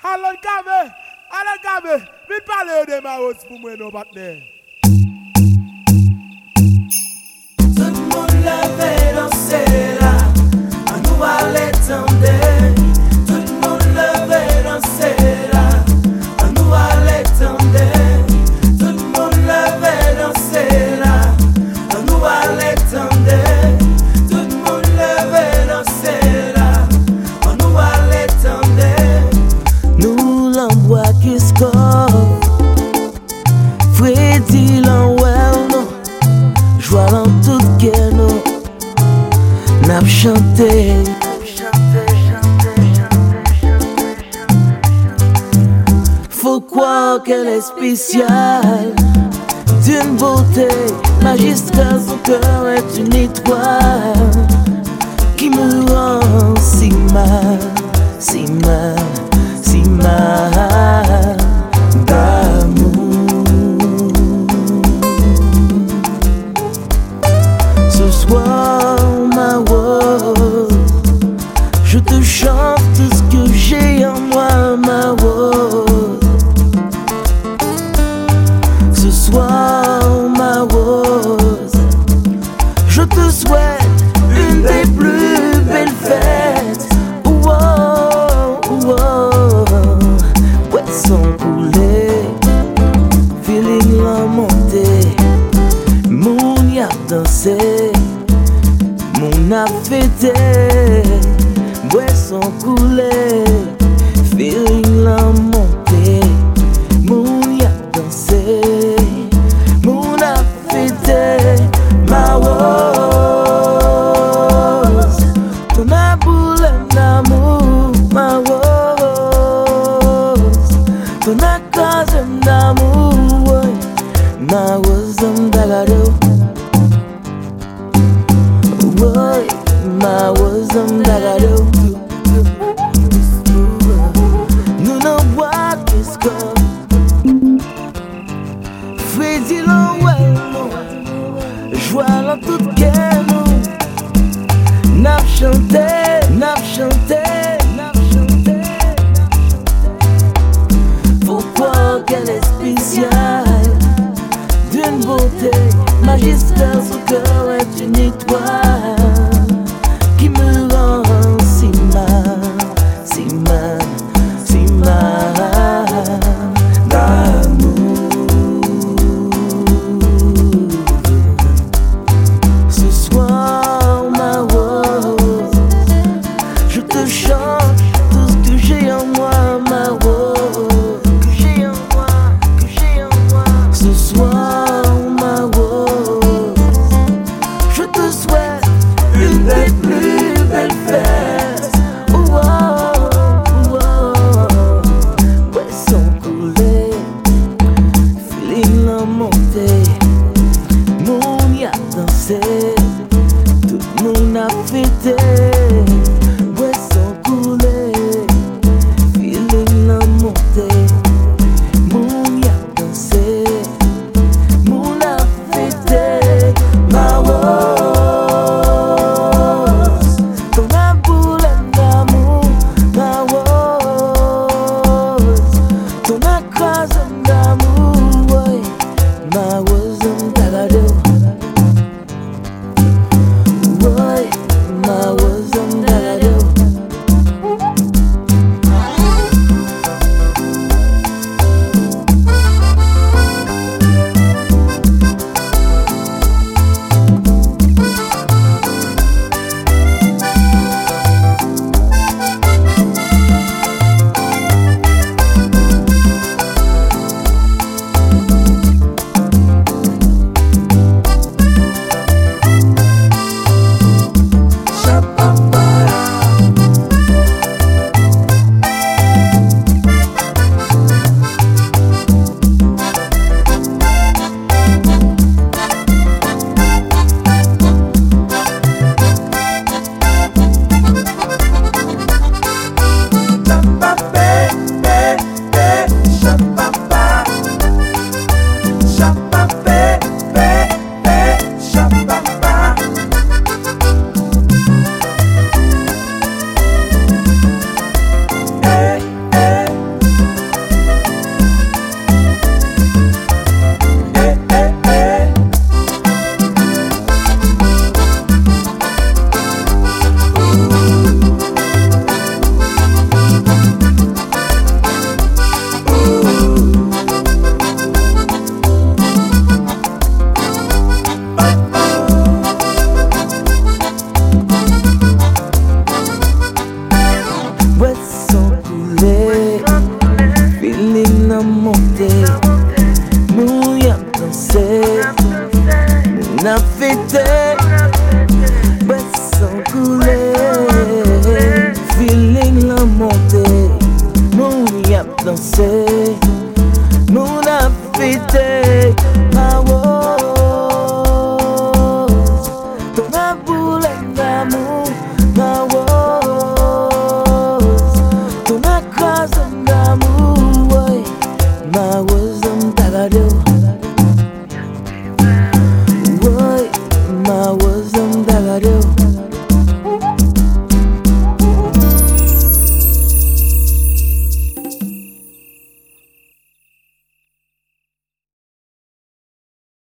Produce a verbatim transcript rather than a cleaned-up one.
Allons gavé, allons gavé. Vite parler de ma hausse pour moi, nos partenaires. Tout le monde levait danser là, à nous aller tendre. Tout le monde levait danser là, à nous aller tendre. Tout le monde levait danser là, à nous aller tendre. Tout le monde levait danser là, à nous aller tendre. Nous l'envoie qui score, Freddy l'envoie non. Joie dans tout cœur, nous n'a chanté. Faut croire qu'elle est spéciale, d'une beauté magistrale. Son cœur est une étoile qui me rend si mal, si mal, si mal d'amour. Ce soir, ma rose, je te chante tout ce que j'ai en moi, ma rose. Ce soir, ma rose, je te souhaite une des plus belles fêtes. Oh, oh, oh. Poisson coulé, feeling la montée. Moun y a dansé, moun a fêté, boisson coulé, feeling la montée. Moun y a dansé, moun a fêté, ma rose. Ton aboule d'amour, ma rose. Ton accord d'amour, ma rose d'agado. Boy, my wasn't that I do. Nous n'en bois qu'est-ce que Freddy l'envoie, joie dans tout cœur, nous n'a chanté, n'a chanté, n'a chanté. Faut croire qu'elle est spéciale, d'une beauté magistrale. Son cœur est une étoile qui me rend my wisdom tagado. Boy, my wisdom tagado.